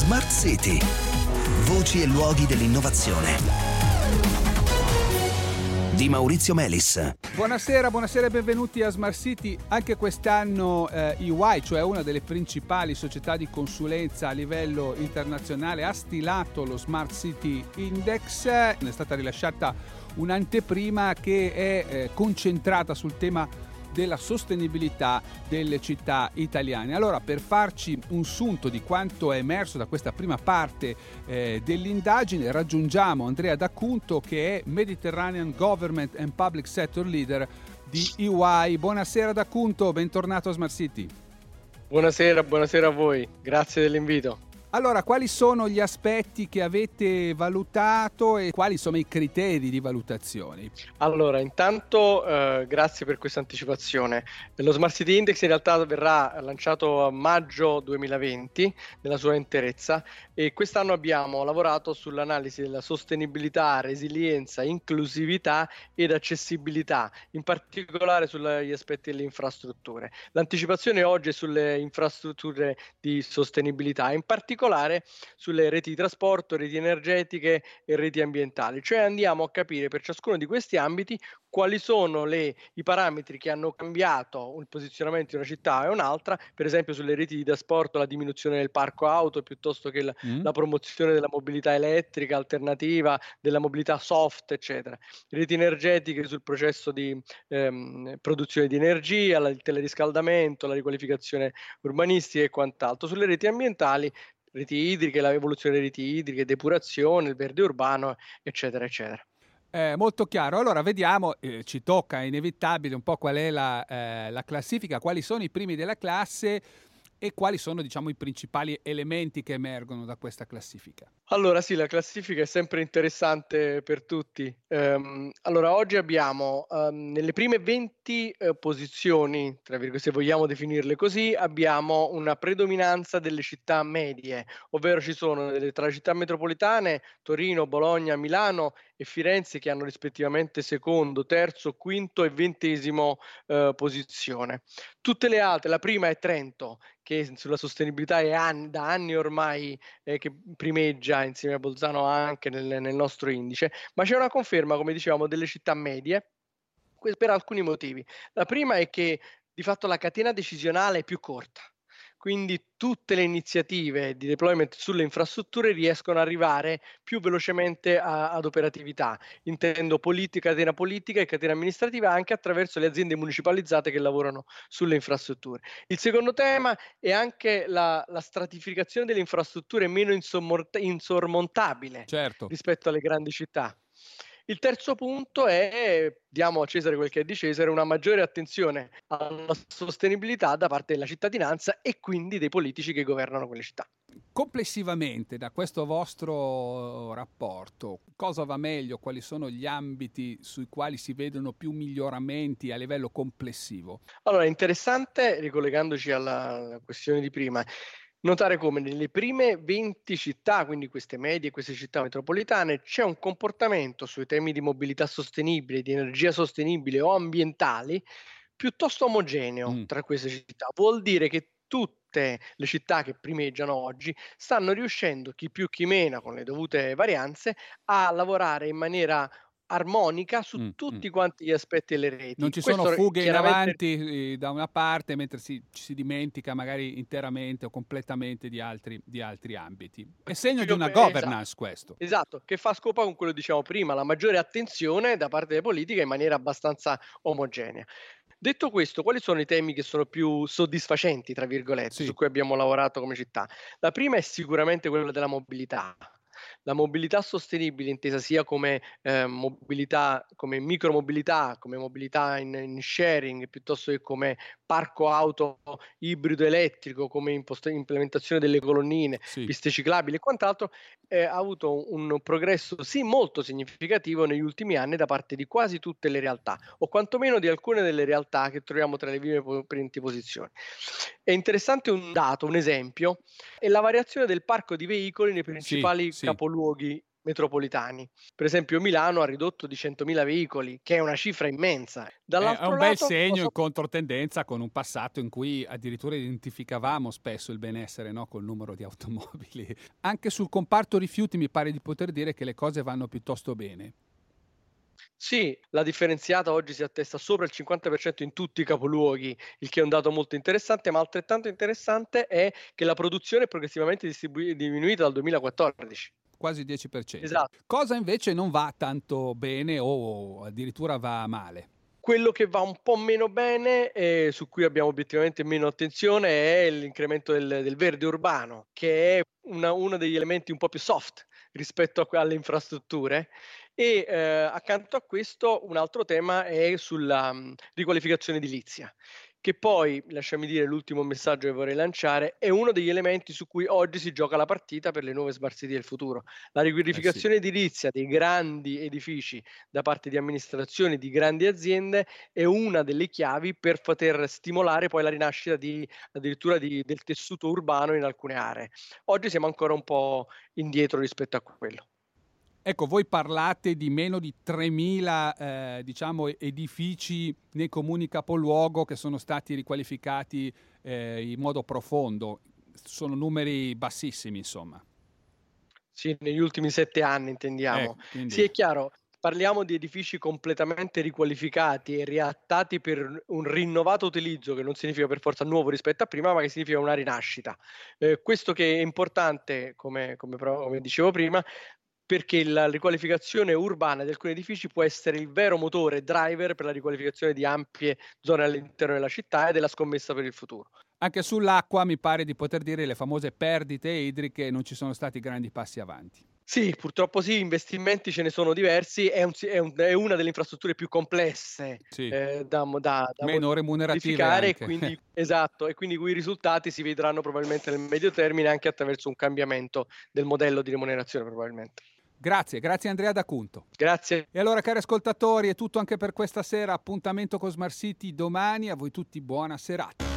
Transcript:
Smart City. Voci e luoghi dell'innovazione. Di Maurizio Melis. Buonasera e benvenuti a Smart City. Anche quest'anno EY, cioè una delle principali società di consulenza a livello internazionale, ha stilato lo Smart City Index. È stata rilasciata un'anteprima che è concentrata sul tema della sostenibilità delle città italiane. Allora, per farci un sunto di quanto è emerso da questa prima parte dell'indagine, raggiungiamo Andrea D'Acunto, che è Mediterranean Government and Public Sector Leader di EY. Buonasera D'Acunto, bentornato a Smart City. Buonasera a voi, grazie dell'invito. Allora, quali sono gli aspetti che avete valutato e quali sono i criteri di valutazione? Allora, intanto grazie per questa anticipazione. Lo Smart City Index in realtà verrà lanciato a maggio 2020 nella sua interezza e quest'anno abbiamo lavorato sull'analisi della sostenibilità, resilienza, inclusività ed accessibilità, in particolare sugli aspetti delle infrastrutture. L'anticipazione oggi è sulle infrastrutture di sostenibilità, in particolare sulle reti di trasporto, reti energetiche e reti ambientali, cioè andiamo a capire per ciascuno di questi ambiti quali sono i parametri che hanno cambiato il posizionamento di una città e un'altra, per esempio sulle reti di trasporto la diminuzione del parco auto piuttosto che la promozione della mobilità elettrica alternativa, della mobilità soft, eccetera. Reti energetiche sul processo di produzione di energia, il teleriscaldamento, la riqualificazione urbanistica e quant'altro. Sulle reti ambientali, reti idriche, l'evoluzione delle reti idriche, depurazione, il verde urbano, eccetera, eccetera. Molto chiaro. Allora vediamo, ci tocca, è inevitabile, un po' qual è la classifica, quali sono i primi della classe e quali sono, diciamo, i principali elementi che emergono da questa classifica. Allora sì, la classifica è sempre interessante per tutti. Allora oggi abbiamo nelle prime 20 posizioni, tra virgolette, se vogliamo definirle così, abbiamo una predominanza delle città medie, ovvero ci sono tra le città metropolitane Torino, Bologna, Milano e Firenze che hanno rispettivamente secondo, terzo, quinto e 20° posizione. Tutte le altre, la prima è Trento, che sulla sostenibilità è da anni ormai che primeggia insieme a Bolzano anche nel nostro indice, ma c'è una conferma, come dicevamo, delle città medie per alcuni motivi. La prima è che di fatto la catena decisionale è più corta. Quindi tutte le iniziative di deployment sulle infrastrutture riescono ad arrivare più velocemente ad operatività. Intendo catena politica e catena amministrativa anche attraverso le aziende municipalizzate che lavorano sulle infrastrutture. Il secondo tema è anche la stratificazione delle infrastrutture meno insormontabile rispetto alle grandi città. Il terzo punto è, diamo a Cesare quel che è di Cesare, una maggiore attenzione alla sostenibilità da parte della cittadinanza e quindi dei politici che governano quelle città. Complessivamente, da questo vostro rapporto, cosa va meglio? Quali sono gli ambiti sui quali si vedono più miglioramenti a livello complessivo? Allora, è interessante, ricollegandoci alla questione di prima, notare come nelle prime 20 città, quindi queste medie, queste città metropolitane, c'è un comportamento sui temi di mobilità sostenibile, di energia sostenibile o ambientali piuttosto omogeneo tra queste città. Vuol dire che tutte le città che primeggiano oggi stanno riuscendo, chi più chi meno, con le dovute varianze, a lavorare in maniera armonica su tutti quanti gli aspetti delle reti. Non ci sono fughe in avanti da una parte mentre ci si dimentica magari interamente o completamente di altri ambiti. È segno di una governance questo. Esatto, che fa scopa con quello che dicevamo prima, la maggiore attenzione da parte delle politiche in maniera abbastanza omogenea. Detto questo, quali sono i temi che sono più soddisfacenti, tra virgolette, su cui abbiamo lavorato come città? La prima è sicuramente quella della mobilità. La mobilità sostenibile intesa sia come mobilità, come micromobilità, come mobilità in sharing, piuttosto che come parco auto ibrido elettrico, come implementazione delle colonnine, piste ciclabili e quant'altro, ha avuto un progresso sì molto significativo negli ultimi anni da parte di quasi tutte le realtà, o quantomeno di alcune delle realtà che troviamo tra le prime 20 posizioni. È interessante un dato, un esempio, è la variazione del parco di veicoli nei principali capoluoghi metropolitani. Per esempio Milano ha ridotto di 100.000 veicoli, che è una cifra immensa. È un bel segno in controtendenza con un passato in cui addirittura identificavamo spesso il benessere, no? Col numero di automobili. Anche sul comparto rifiuti mi pare di poter dire che le cose vanno piuttosto bene. Sì, la differenziata oggi si attesta sopra il 50% in tutti i capoluoghi, il che è un dato molto interessante, ma altrettanto interessante è che la produzione è progressivamente diminuita dal 2014. Quasi il 10%. Esatto. Cosa invece non va tanto bene o addirittura va male? Quello che va un po' meno bene e su cui abbiamo obiettivamente meno attenzione è l'incremento del verde urbano, che è uno degli elementi un po' più soft rispetto alle infrastrutture. E accanto a questo un altro tema è sulla riqualificazione edilizia, che poi, lasciami dire l'ultimo messaggio che vorrei lanciare, è uno degli elementi su cui oggi si gioca la partita per le nuove smart city del futuro. La riqualificazione edilizia dei grandi edifici da parte di amministrazioni, di grandi aziende, è una delle chiavi per poter stimolare poi la rinascita addirittura del tessuto urbano in alcune aree. Oggi siamo ancora un po' indietro rispetto a quello. Ecco, voi parlate di meno di 3.000 edifici nei comuni capoluogo che sono stati riqualificati in modo profondo. Sono numeri bassissimi, insomma. Sì, negli ultimi 7 anni intendiamo. Quindi... Sì, è chiaro, parliamo di edifici completamente riqualificati e riattati per un rinnovato utilizzo, che non significa per forza nuovo rispetto a prima, ma che significa una rinascita. Questo che è importante, come dicevo prima, perché la riqualificazione urbana di alcuni edifici può essere il vero motore driver per la riqualificazione di ampie zone all'interno della città e della scommessa per il futuro. Anche sull'acqua mi pare di poter dire le famose perdite idriche non ci sono stati grandi passi avanti. Sì, purtroppo sì, investimenti ce ne sono diversi, è una delle infrastrutture più complesse sì. da meno remunerative anche. Quindi, esatto, e quindi i risultati si vedranno probabilmente nel medio termine anche attraverso un cambiamento del modello di remunerazione probabilmente. Grazie Andrea D'Acunto. Grazie. E allora cari ascoltatori è tutto anche per questa sera, appuntamento con Smart City domani, a voi tutti buona serata.